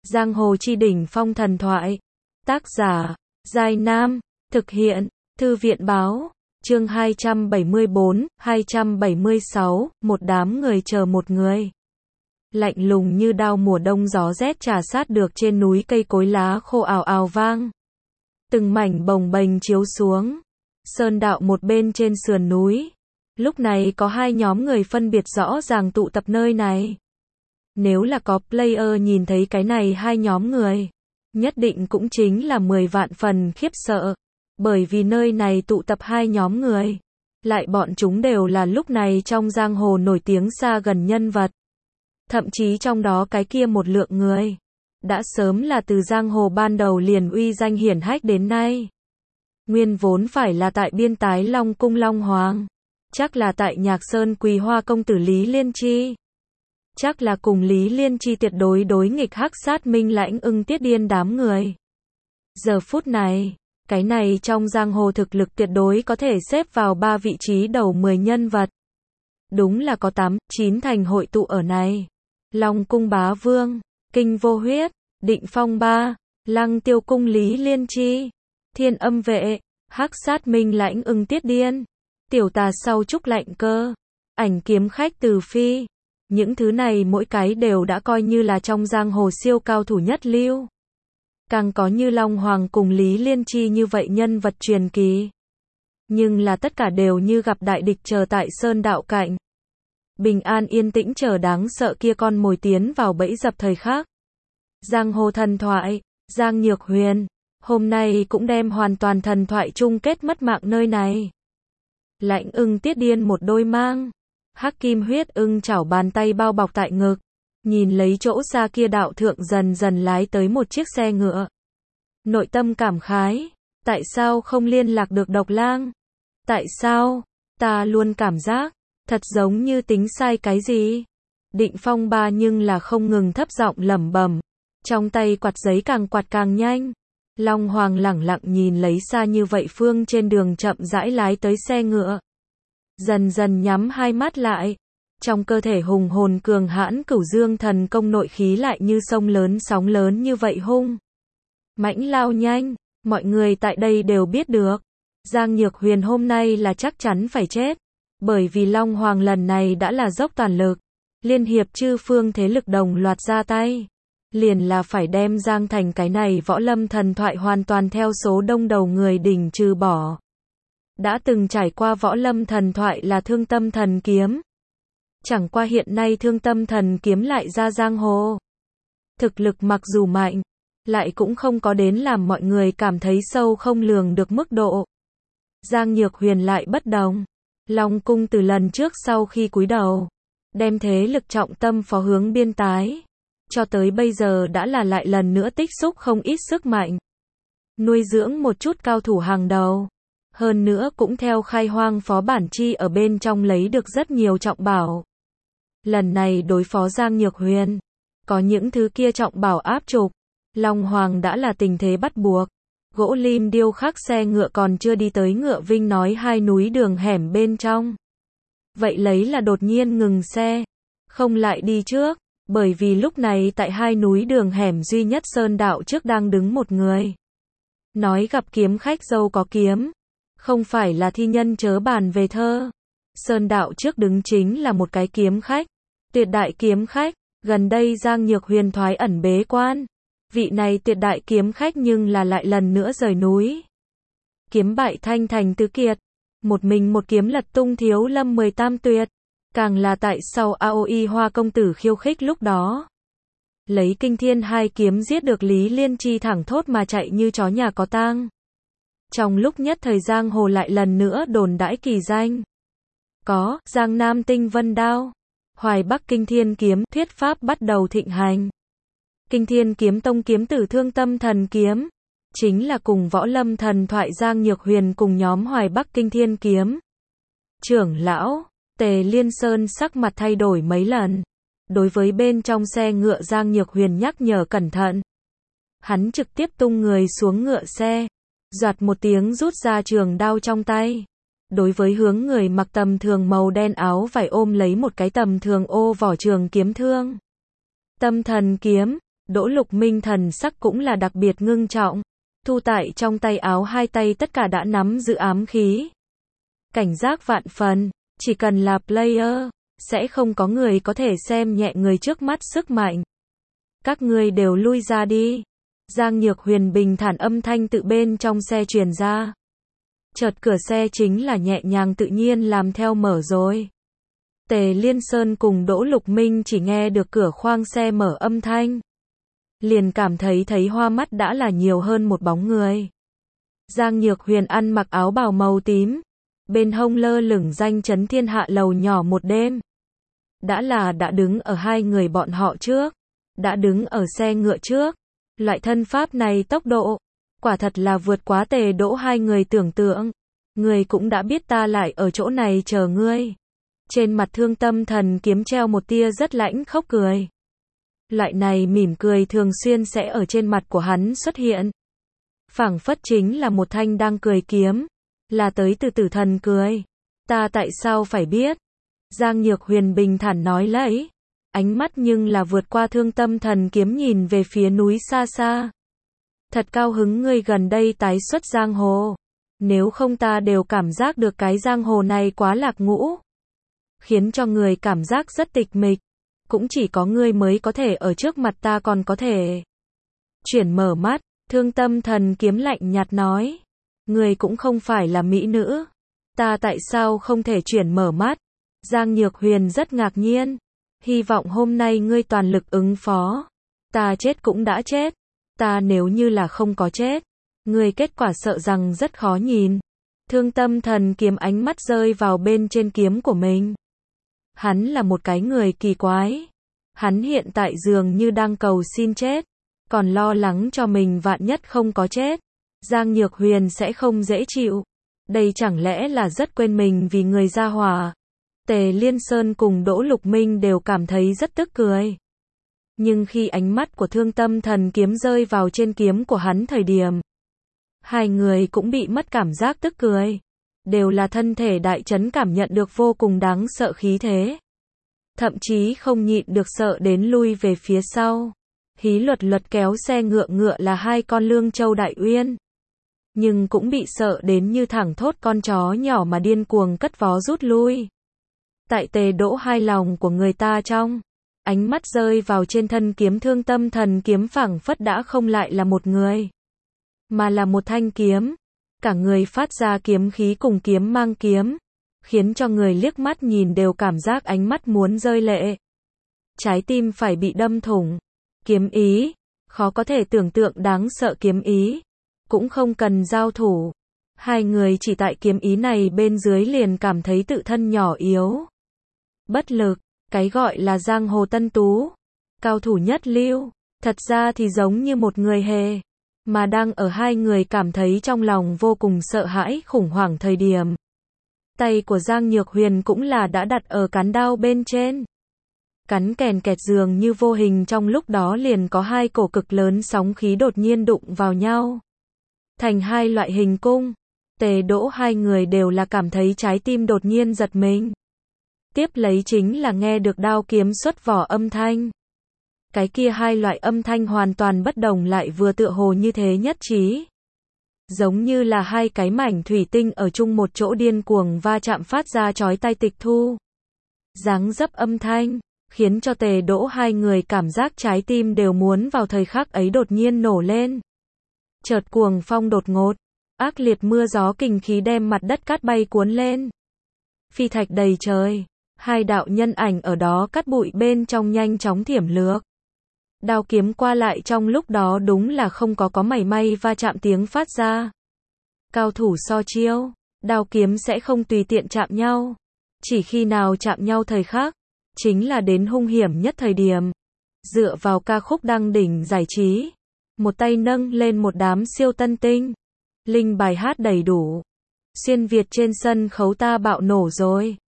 Giang hồ chi đỉnh phong thần thoại. Tác giả, Giai Nam. Thực hiện, Thư viện báo. Chương 274, 276, một đám người chờ một người. Lạnh lùng như đao mùa đông, gió rét trà sát được trên núi, cây cối lá khô ào ào vang. Từng mảnh bồng bềnh chiếu xuống. Sơn đạo một bên trên sườn núi. Lúc này có hai nhóm người phân biệt rõ ràng tụ tập nơi này. Nếu là có player nhìn thấy cái này hai nhóm người, nhất định cũng chính là 10 vạn phần khiếp sợ. Bởi vì nơi này tụ tập hai nhóm người. Lại bọn chúng đều là lúc này trong giang hồ nổi tiếng xa gần nhân vật. Thậm chí trong đó cái kia một lượng người đã sớm là từ giang hồ ban đầu liền uy danh hiển hách đến nay. Nguyên vốn phải là tại biên tái Long Cung Long Hoàng. Chắc là tại Nhạc Sơn Quỳ Hoa công tử Lý Liên Chi. Chắc là cùng Lý Liên Chi tuyệt đối đối nghịch hắc sát Minh Lãnh Ưng Tiết Điên đám người. Giờ phút này, cái này trong giang hồ thực lực tuyệt đối có thể xếp vào 3 vị trí đầu 10 nhân vật. Đúng là có 8, 9 thành hội tụ ở này. Long Cung Bá Vương, Kinh Vô Huyết, Định Phong Ba, Lăng Tiêu Cung Lý Liên Chi, Thiên Âm Vệ, hắc sát Minh Lãnh Ưng Tiết Điên, Tiểu Tà sau Trúc Lạnh Cơ, Ảnh Kiếm Khách Từ Phi. Những thứ này mỗi cái đều đã coi như là trong giang hồ siêu cao thủ nhất lưu. Càng có như Long Hoàng cùng Lý Liên Chi như vậy nhân vật truyền kỳ. Nhưng là tất cả đều như gặp đại địch chờ tại sơn đạo cạnh. Bình an yên tĩnh chờ đáng sợ kia con mồi tiến vào bẫy dập thời khắc. Giang hồ thần thoại, Giang Nhược Huyền, hôm nay cũng đem hoàn toàn thần thoại chung kết mất mạng nơi này. Lãnh Ưng Tiết Điên một đôi mang hắc kim huyết ưng chảo bàn tay bao bọc tại ngực, nhìn lấy chỗ xa kia đạo thượng dần dần lái tới một chiếc xe ngựa. Nội tâm cảm khái, tại sao không liên lạc được Độc Lang? Tại sao? Ta luôn cảm giác, thật giống như tính sai cái gì? Định Phong Ba nhưng là không ngừng thấp giọng lẩm bẩm, trong tay quạt giấy càng quạt càng nhanh. Long Hoàng lẳng lặng nhìn lấy xa như vậy phương trên đường chậm rãi lái tới xe ngựa. Dần dần nhắm hai mắt lại. Trong cơ thể hùng hồn cường hãn Cửu Dương thần công nội khí lại như sông lớn sóng lớn như vậy hung mãnh lao nhanh. Mọi người tại đây đều biết được, Giang Nhược Huyền hôm nay là chắc chắn phải chết. Bởi vì Long Hoàng lần này đã là dốc toàn lực, liên hiệp chư phương thế lực đồng loạt ra tay. Liền là phải đem Giang Thành cái này võ lâm thần thoại hoàn toàn theo số đông đầu người đỉnh trừ bỏ. Đã từng trải qua võ lâm thần thoại là Thương Tâm Thần Kiếm. Chẳng qua hiện nay Thương Tâm Thần Kiếm lại ra giang hồ. Thực lực mặc dù mạnh, lại cũng không có đến làm mọi người cảm thấy sâu không lường được mức độ. Giang Nhược Huyền lại bất đồng. Long Cung từ lần trước sau khi cúi đầu, đem thế lực trọng tâm phó hướng biên tái. Cho tới bây giờ đã là lại lần nữa tích xúc không ít sức mạnh. Nuôi dưỡng một chút cao thủ hàng đầu. Hơn nữa cũng theo khai hoang phó bản chi ở bên trong lấy được rất nhiều trọng bảo. Lần này đối phó Giang Nhược Huyền, có những thứ kia trọng bảo áp trục. Long Hoàng đã là tình thế bắt buộc. Gỗ lim điêu khắc xe ngựa còn chưa đi tới Ngựa Vinh nói hai núi đường hẻm bên trong. Vậy lấy là đột nhiên ngừng xe. Không lại đi trước. Bởi vì lúc này tại hai núi đường hẻm duy nhất sơn đạo trước đang đứng một người. Nói gặp kiếm khách dâu có kiếm. Không phải là thi nhân chớ bàn về thơ. Sơn đạo trước đứng chính là một cái kiếm khách. Tuyệt đại kiếm khách. Gần đây Giang Nhược Huyền thoái ẩn bế quan. Vị này tuyệt đại kiếm khách nhưng là lại lần nữa rời núi. Kiếm bại Thanh Thành Tứ Kiệt. Một mình một kiếm lật tung Thiếu Lâm 18 tuyệt. Càng là tại sau AOI Hoa công tử khiêu khích lúc đó. Lấy Kinh Thiên hai kiếm giết được Lý Liên Chi thẳng thốt mà chạy như chó nhà có tang. Trong lúc nhất thời giang hồ lại lần nữa đồn đãi kỳ danh. Có, Giang Nam Tinh Vân Đao, Hoài Bắc Kinh Thiên Kiếm, thuyết pháp bắt đầu thịnh hành. Kinh Thiên Kiếm tông kiếm tử Thương Tâm Thần Kiếm, chính là cùng võ lâm thần thoại Giang Nhược Huyền cùng nhóm Hoài Bắc Kinh Thiên Kiếm. Trưởng lão, Tề Liên Sơn sắc mặt thay đổi mấy lần. Đối với bên trong xe ngựa Giang Nhược Huyền nhắc nhở cẩn thận. Hắn trực tiếp tung người xuống ngựa xe. Doạt một tiếng rút ra trường đao trong tay. Đối với hướng người mặc tầm thường màu đen áo vải ôm lấy một cái tầm thường ô vỏ trường kiếm thương. Tâm Thần Kiếm, Đỗ Lục Minh thần sắc cũng là đặc biệt ngưng trọng. Thu tại trong tay áo, hai tay tất cả đã nắm giữ ám khí. Cảnh giác vạn phần, chỉ cần là player, sẽ không có người có thể xem nhẹ người trước mắt sức mạnh. Các ngươi đều lui ra đi. Giang Nhược Huyền bình thản âm thanh tự bên trong xe truyền ra. Chợt cửa xe chính là nhẹ nhàng tự nhiên làm theo mở rồi. Tề Liên Sơn cùng Đỗ Lục Minh chỉ nghe được cửa khoang xe mở âm thanh, liền cảm thấy hoa mắt đã là nhiều hơn một bóng người. Giang Nhược Huyền ăn mặc áo bào màu tím, bên hông lơ lửng danh chấn thiên hạ lầu nhỏ một đêm. Đã đứng ở hai người bọn họ trước, đã đứng ở xe ngựa trước. Loại thân pháp này tốc độ, quả thật là vượt quá Tề Đỗ hai người tưởng tượng. Ngươi cũng đã biết ta lại ở chỗ này chờ ngươi. Trên mặt Thương Tâm Thần Kiếm treo một tia rất lãnh khốc cười. Loại này mỉm cười thường xuyên sẽ ở trên mặt của hắn xuất hiện. Phảng phất chính là một thanh đang cười kiếm, là tới từ tử thần cười. Ta tại sao phải biết? Giang Nhược Huyền bình thản nói lấy. Ánh mắt nhưng là vượt qua Thương Tâm Thần Kiếm nhìn về phía núi xa xa. Thật cao hứng ngươi gần đây tái xuất giang hồ. Nếu không ta đều cảm giác được cái giang hồ này quá lạc ngũ. Khiến cho người cảm giác rất tịch mịch. Cũng chỉ có ngươi mới có thể ở trước mặt ta còn có thể chuyển mở mắt. Thương Tâm Thần Kiếm lạnh nhạt nói. Ngươi cũng không phải là mỹ nữ. Ta tại sao không thể chuyển mở mắt? Giang Nhược Huyền rất ngạc nhiên. Hy vọng hôm nay ngươi toàn lực ứng phó. Ta chết cũng đã chết. Ta nếu như là không có chết, ngươi kết quả sợ rằng rất khó nhìn. Thương Tâm Thần Kiếm ánh mắt rơi vào bên trên kiếm của mình. Hắn là một cái người kỳ quái. Hắn hiện tại dường như đang cầu xin chết, còn lo lắng cho mình vạn nhất không có chết. Giang Nhược Huyền sẽ không dễ chịu. Đây chẳng lẽ là rất quên mình vì người gia hỏa. Tề Liên Sơn cùng Đỗ Lục Minh đều cảm thấy rất tức cười. Nhưng khi ánh mắt của Thương Tâm Thần Kiếm rơi vào trên kiếm của hắn thời điểm, hai người cũng bị mất cảm giác tức cười. Đều là thân thể đại chấn cảm nhận được vô cùng đáng sợ khí thế. Thậm chí không nhịn được sợ đến lui về phía sau. Hí luật kéo xe ngựa là hai con lương châu đại uyên. Nhưng cũng bị sợ đến như thẳng thốt con chó nhỏ mà điên cuồng cất vó rút lui. Tại Tề Đỗ hai lòng của người ta trong. Ánh mắt rơi vào trên thân kiếm Thương Tâm Thần Kiếm phảng phất đã không lại là một người, mà là một thanh kiếm. Cả người phát ra kiếm khí cùng kiếm mang kiếm, khiến cho người liếc mắt nhìn đều cảm giác ánh mắt muốn rơi lệ. Trái tim phải bị đâm thủng. Kiếm ý, khó có thể tưởng tượng đáng sợ kiếm ý. Cũng không cần giao thủ. Hai người chỉ tại kiếm ý này bên dưới liền cảm thấy tự thân nhỏ yếu, bất lực. Cái gọi là giang hồ tân tú, cao thủ nhất lưu, thật ra thì giống như một người hề, mà đang ở hai người cảm thấy trong lòng vô cùng sợ hãi khủng hoảng thời điểm. Tay của Giang Nhược Huyền cũng là đã đặt ở cán đao bên trên. Cắn kèn kẹt dường như vô hình trong lúc đó liền có hai cổ cực lớn sóng khí đột nhiên đụng vào nhau. Thành hai loại hình cung. Tề Đỗ hai người đều là cảm thấy trái tim đột nhiên giật mình. Tiếp lấy chính là nghe được đao kiếm xuất vỏ âm thanh. Cái kia hai loại âm thanh hoàn toàn bất đồng lại vừa tựa hồ như thế nhất trí. Giống như là hai cái mảnh thủy tinh ở chung một chỗ điên cuồng va chạm phát ra chói tai tịch thu. Dáng dấp âm thanh, khiến cho Tề Đỗ hai người cảm giác trái tim đều muốn vào thời khắc ấy đột nhiên nổ lên. Chợt cuồng phong đột ngột, ác liệt mưa gió kình khí đem mặt đất cát bay cuốn lên. Phi thạch đầy trời. Hai đạo nhân ảnh ở đó cắt bụi bên trong nhanh chóng thiểm lược. Đao kiếm qua lại trong lúc đó đúng là không có mảy may va chạm tiếng phát ra. Cao thủ so chiêu, đao kiếm sẽ không tùy tiện chạm nhau. Chỉ khi nào chạm nhau thời khắc, chính là đến hung hiểm nhất thời điểm. Dựa vào ca khúc đăng đỉnh giải trí, một tay nâng lên một đám siêu tân tinh. Linh bài hát đầy đủ. Xuyên Việt trên sân khấu ta bạo nổ rồi.